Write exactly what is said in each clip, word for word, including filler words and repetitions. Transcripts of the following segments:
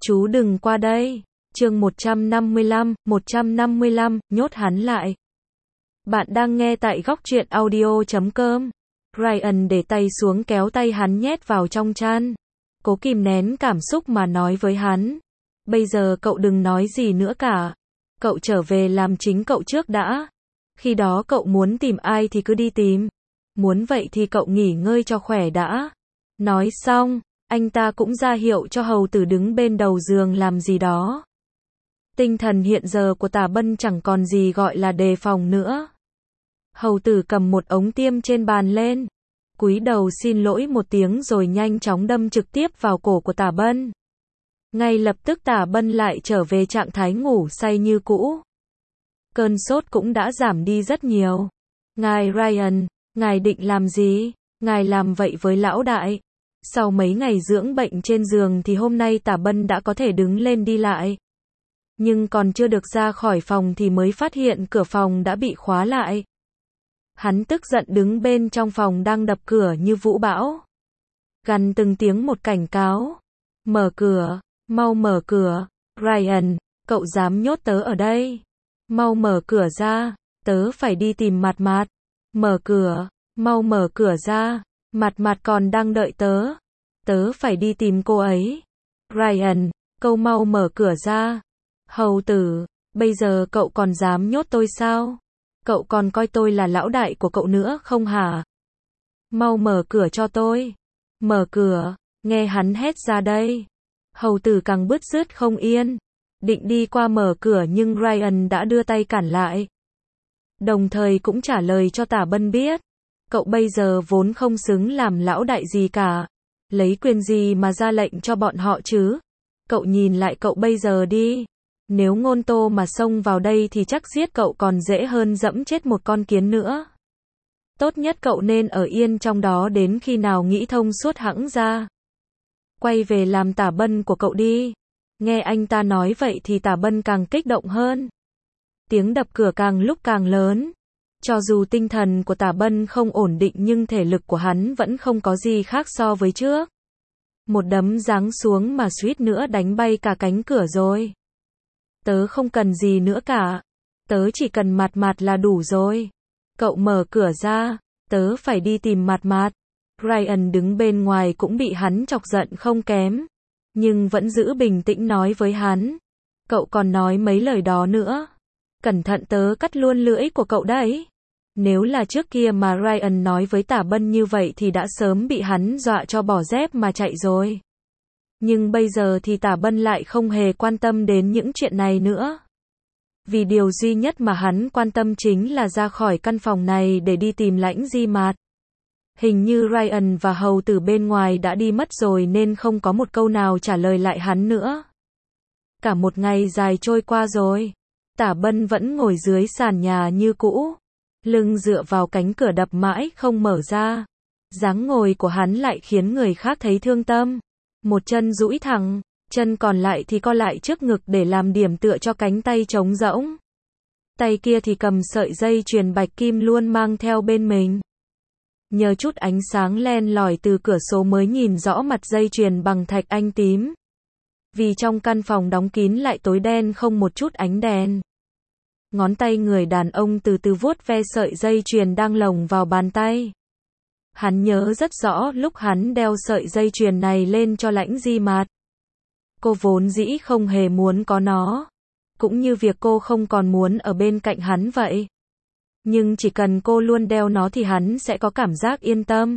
Chú đừng qua đây. Chương một trăm năm mươi lăm, một trăm năm mươi lăm, nhốt hắn lại. Bạn đang nghe tại góc truyện audio chấm com. Ryan để tay xuống kéo tay hắn nhét vào trong chăn. Cố kìm nén cảm xúc mà nói với hắn. Bây giờ cậu đừng nói gì nữa cả. Cậu trở về làm chính cậu trước đã. Khi đó cậu muốn tìm ai thì cứ đi tìm. Muốn vậy thì cậu nghỉ ngơi cho khỏe đã. Nói xong, anh ta cũng ra hiệu cho hầu tử đứng bên đầu giường làm gì đó. Tinh thần hiện giờ của Tả Bân chẳng còn gì gọi là đề phòng nữa. Hầu tử cầm một ống tiêm trên bàn lên, cúi đầu xin lỗi một tiếng rồi nhanh chóng đâm trực tiếp vào cổ của Tả Bân. Ngay lập tức Tả Bân lại trở về trạng thái ngủ say như cũ. Cơn sốt cũng đã giảm đi rất nhiều. Ngài Ryan, ngài định làm gì? Ngài làm vậy với lão đại. Sau mấy ngày dưỡng bệnh trên giường thì hôm nay Tả Bân đã có thể đứng lên đi lại. Nhưng còn chưa được ra khỏi phòng thì mới phát hiện cửa phòng đã bị khóa lại. Hắn tức giận đứng bên trong phòng đang đập cửa như vũ bão. Gằn từng tiếng một cảnh cáo. Mở cửa, mau mở cửa. Ryan, cậu dám nhốt tớ ở đây? Mau mở cửa ra, tớ phải đi tìm Mạt Mạt. Mở cửa, mau mở cửa ra, Mạt Mạt còn đang đợi tớ. Tớ phải đi tìm cô ấy. Ryan, cậu mau mở cửa ra. Hầu tử, bây giờ cậu còn dám nhốt tôi sao? Cậu còn coi tôi là lão đại của cậu nữa không hả? Mau mở cửa cho tôi. Mở cửa, nghe hắn hét ra đây. Hầu tử càng bứt rứt không yên. Định đi qua mở cửa nhưng Ryan đã đưa tay cản lại. Đồng thời cũng trả lời cho Tả Bân biết. Cậu bây giờ vốn không xứng làm lão đại gì cả. Lấy quyền gì mà ra lệnh cho bọn họ chứ? Cậu nhìn lại cậu bây giờ đi. Nếu Ngôn Tô mà xông vào đây thì chắc giết cậu còn dễ hơn dẫm chết một con kiến nữa. Tốt nhất cậu nên ở yên trong đó đến khi nào nghĩ thông suốt hẵng ra. Quay về làm Tả Bân của cậu đi. Nghe anh ta nói vậy thì Tả Bân càng kích động hơn. Tiếng đập cửa càng lúc càng lớn. Cho dù tinh thần của Tả Bân không ổn định nhưng thể lực của hắn vẫn không có gì khác so với trước. Một đấm giáng xuống mà suýt nữa đánh bay cả cánh cửa rồi. Tớ không cần gì nữa cả. Tớ chỉ cần Mạt Mạt là đủ rồi. Cậu mở cửa ra, tớ phải đi tìm Mạt Mạt. Ryan đứng bên ngoài cũng bị hắn chọc giận không kém. Nhưng vẫn giữ bình tĩnh nói với hắn. Cậu còn nói mấy lời đó nữa. Cẩn thận tớ cắt luôn lưỡi của cậu đấy. Nếu là trước kia mà Ryan nói với Tả Bân như vậy thì đã sớm bị hắn dọa cho bỏ dép mà chạy rồi. Nhưng bây giờ thì Tả Bân lại không hề quan tâm đến những chuyện này nữa. Vì điều duy nhất mà hắn quan tâm chính là ra khỏi căn phòng này để đi tìm Lãnh Di Mạt. Hình như Ryan và hầu tử bên ngoài đã đi mất rồi nên không có một câu nào trả lời lại hắn nữa. Cả một ngày dài trôi qua rồi. Tả Bân vẫn ngồi dưới sàn nhà như cũ. Lưng dựa vào cánh cửa đập mãi không mở ra. Dáng ngồi của hắn lại khiến người khác thấy thương tâm. Một chân duỗi thẳng, chân còn lại thì co lại trước ngực để làm điểm tựa cho cánh tay trống rỗng. Tay kia thì cầm sợi dây chuyền bạch kim luôn mang theo bên mình. Nhờ chút ánh sáng len lỏi từ cửa sổ mới nhìn rõ mặt dây chuyền bằng thạch anh tím. Vì trong căn phòng đóng kín lại tối đen không một chút ánh đèn. Ngón tay người đàn ông từ từ vuốt ve sợi dây chuyền đang lồng vào bàn tay. Hắn nhớ rất rõ lúc hắn đeo sợi dây chuyền này lên cho Lãnh Di Mạt. Cô vốn dĩ không hề muốn có nó. Cũng như việc cô không còn muốn ở bên cạnh hắn vậy. Nhưng chỉ cần cô luôn đeo nó thì hắn sẽ có cảm giác yên tâm.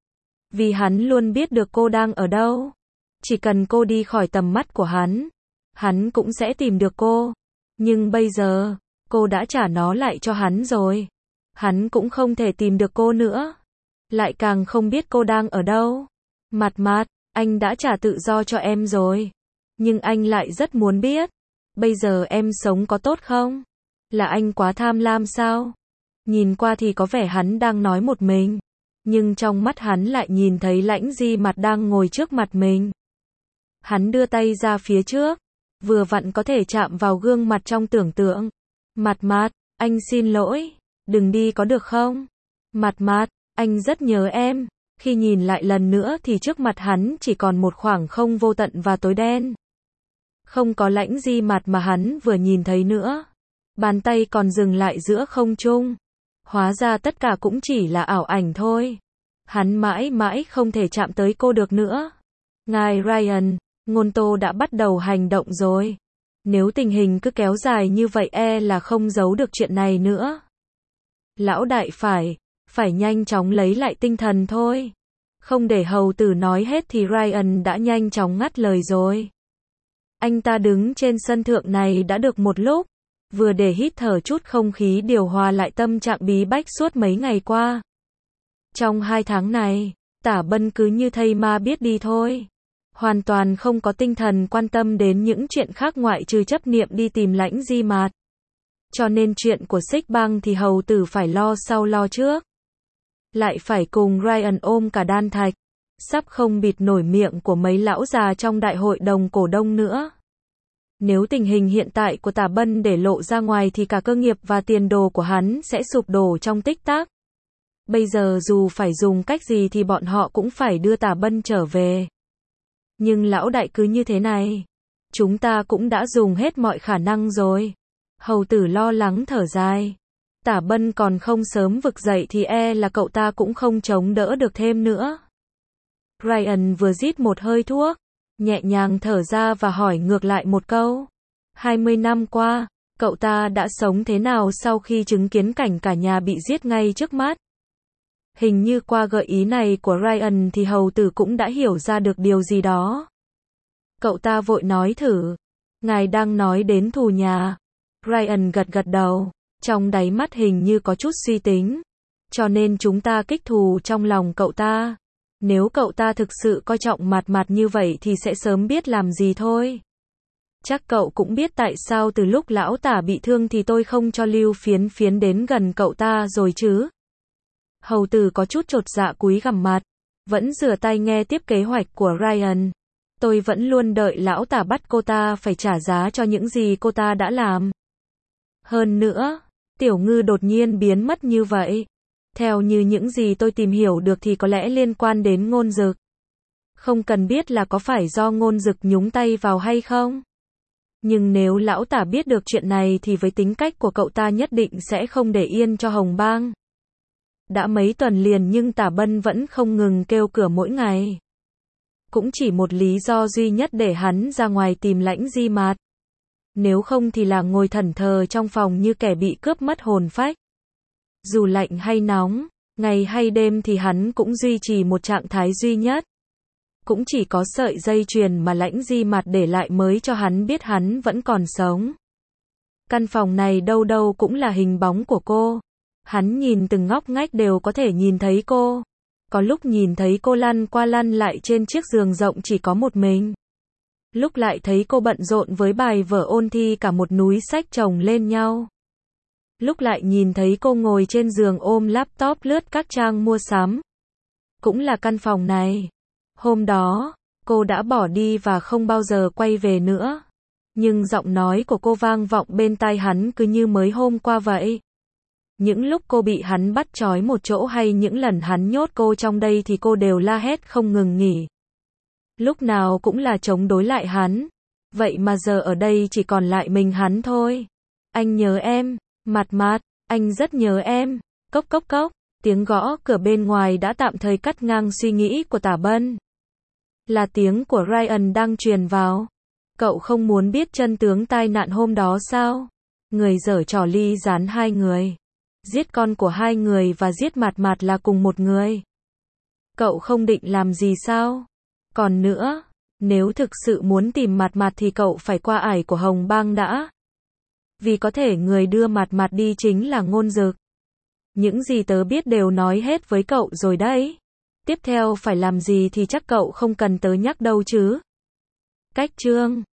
Vì hắn luôn biết được cô đang ở đâu. Chỉ cần cô đi khỏi tầm mắt của hắn, hắn cũng sẽ tìm được cô. Nhưng bây giờ, cô đã trả nó lại cho hắn rồi. Hắn cũng không thể tìm được cô nữa. Lại càng không biết cô đang ở đâu. Mạt Mạt, anh đã trả tự do cho em rồi. Nhưng anh lại rất muốn biết. Bây giờ em sống có tốt không? Là anh quá tham lam sao? Nhìn qua thì có vẻ hắn đang nói một mình. Nhưng trong mắt hắn lại nhìn thấy Lãnh Di Mạt đang ngồi trước mặt mình. Hắn đưa tay ra phía trước. Vừa vặn có thể chạm vào gương mặt trong tưởng tượng. Mạt Mạt, anh xin lỗi. Đừng đi có được không? Mạt Mạt, anh rất nhớ em. Khi nhìn lại lần nữa thì trước mặt hắn chỉ còn một khoảng không vô tận và tối đen. Không có Lãnh Di Mạt mà hắn vừa nhìn thấy nữa. Bàn tay còn dừng lại giữa không trung. Hóa ra tất cả cũng chỉ là ảo ảnh thôi. Hắn mãi mãi không thể chạm tới cô được nữa. Ngài Ryan, Ngôn Tô đã bắt đầu hành động rồi. Nếu tình hình cứ kéo dài như vậy e là không giấu được chuyện này nữa. Lão đại phải, phải nhanh chóng lấy lại tinh thần thôi. Không để hầu tử nói hết thì Ryan đã nhanh chóng ngắt lời rồi. Anh ta đứng trên sân thượng này đã được một lúc, vừa để hít thở chút không khí điều hòa lại tâm trạng bí bách suốt mấy ngày qua. Trong hai tháng này, Tả Bân cứ như thây ma biết đi thôi. Hoàn toàn không có tinh thần quan tâm đến những chuyện khác ngoại trừ chấp niệm đi tìm Lãnh Di Mạt. Cho nên chuyện của Xích Bang thì hầu tử phải lo sau lo trước. Lại phải cùng Ryan ôm cả đan thạch. Sắp không bịt nổi miệng của mấy lão già trong đại hội đồng cổ đông nữa. Nếu tình hình hiện tại của Tả Bân để lộ ra ngoài thì cả cơ nghiệp và tiền đồ của hắn sẽ sụp đổ trong tích tắc. Bây giờ dù phải dùng cách gì thì bọn họ cũng phải đưa Tả Bân trở về. Nhưng lão đại cứ như thế này. Chúng ta cũng đã dùng hết mọi khả năng rồi. Hầu tử lo lắng thở dài. Tả Bân còn không sớm vực dậy thì e là cậu ta cũng không chống đỡ được thêm nữa. Ryan vừa rít một hơi thuốc, nhẹ nhàng thở ra và hỏi ngược lại một câu. hai mươi năm qua, cậu ta đã sống thế nào sau khi chứng kiến cảnh cả nhà bị giết ngay trước mắt? Hình như qua gợi ý này của Ryan thì hầu tử cũng đã hiểu ra được điều gì đó. Cậu ta vội nói thử. Ngài đang nói đến thù nhà. Ryan gật gật đầu, trong đáy mắt hình như có chút suy tính. Cho nên chúng ta kích thù trong lòng cậu ta. Nếu cậu ta thực sự coi trọng Mạt Mạt như vậy thì sẽ sớm biết làm gì thôi. Chắc cậu cũng biết tại sao từ lúc lão Tả bị thương thì tôi không cho Lưu Phiến Phiến đến gần cậu ta rồi chứ. Hầu tử có chút chột dạ cúi gằm mặt, vẫn rửa tay nghe tiếp kế hoạch của Ryan. Tôi vẫn luôn đợi lão Tả bắt cô ta phải trả giá cho những gì cô ta đã làm. Hơn nữa, Tiểu Ngư đột nhiên biến mất như vậy. Theo như những gì tôi tìm hiểu được thì có lẽ liên quan đến Ngôn Dực. Không cần biết là có phải do Ngôn Dực nhúng tay vào hay không. Nhưng nếu lão Tả biết được chuyện này thì với tính cách của cậu ta nhất định sẽ không để yên cho Hồng Bang. Đã mấy tuần liền nhưng Tả Bân vẫn không ngừng kêu cửa mỗi ngày. Cũng chỉ một lý do duy nhất để hắn ra ngoài tìm Lãnh Di Mạt. Nếu không thì là ngồi thẫn thờ trong phòng như kẻ bị cướp mất hồn phách. Dù lạnh hay nóng, ngày hay đêm thì hắn cũng duy trì một trạng thái duy nhất. Cũng chỉ có sợi dây chuyền mà Lãnh Di Mạt để lại mới cho hắn biết hắn vẫn còn sống. Căn phòng này đâu đâu cũng là hình bóng của cô. Hắn nhìn từng ngóc ngách đều có thể nhìn thấy cô. Có lúc nhìn thấy cô lăn qua lăn lại trên chiếc giường rộng chỉ có một mình. Lúc lại thấy cô bận rộn với bài vở ôn thi cả một núi sách chồng lên nhau. Lúc lại nhìn thấy cô ngồi trên giường ôm laptop lướt các trang mua sắm. Cũng là căn phòng này. Hôm đó, cô đã bỏ đi và không bao giờ quay về nữa. Nhưng giọng nói của cô vang vọng bên tai hắn cứ như mới hôm qua vậy. Những lúc cô bị hắn bắt trói một chỗ hay những lần hắn nhốt cô trong đây thì cô đều la hét không ngừng nghỉ. Lúc nào cũng là chống đối lại hắn. Vậy mà giờ ở đây chỉ còn lại mình hắn thôi. Anh nhớ em, Mạt Mạt, anh rất nhớ em. Cốc cốc cốc, tiếng gõ cửa bên ngoài đã tạm thời cắt ngang suy nghĩ của Tả Bân. Là tiếng của Ryan đang truyền vào. Cậu không muốn biết chân tướng tai nạn hôm đó sao? Người giở trò ly gián hai người. Giết con của hai người và giết Mạt Mạt là cùng một người. Cậu không định làm gì sao? Còn nữa, nếu thực sự muốn tìm Mạt Mạt thì cậu phải qua ải của Hồng Bang đã. Vì có thể người đưa Mạt Mạt đi chính là Ngôn Dực. Những gì tớ biết đều nói hết với cậu rồi đấy. Tiếp theo phải làm gì thì chắc cậu không cần tớ nhắc đâu chứ. Cách chương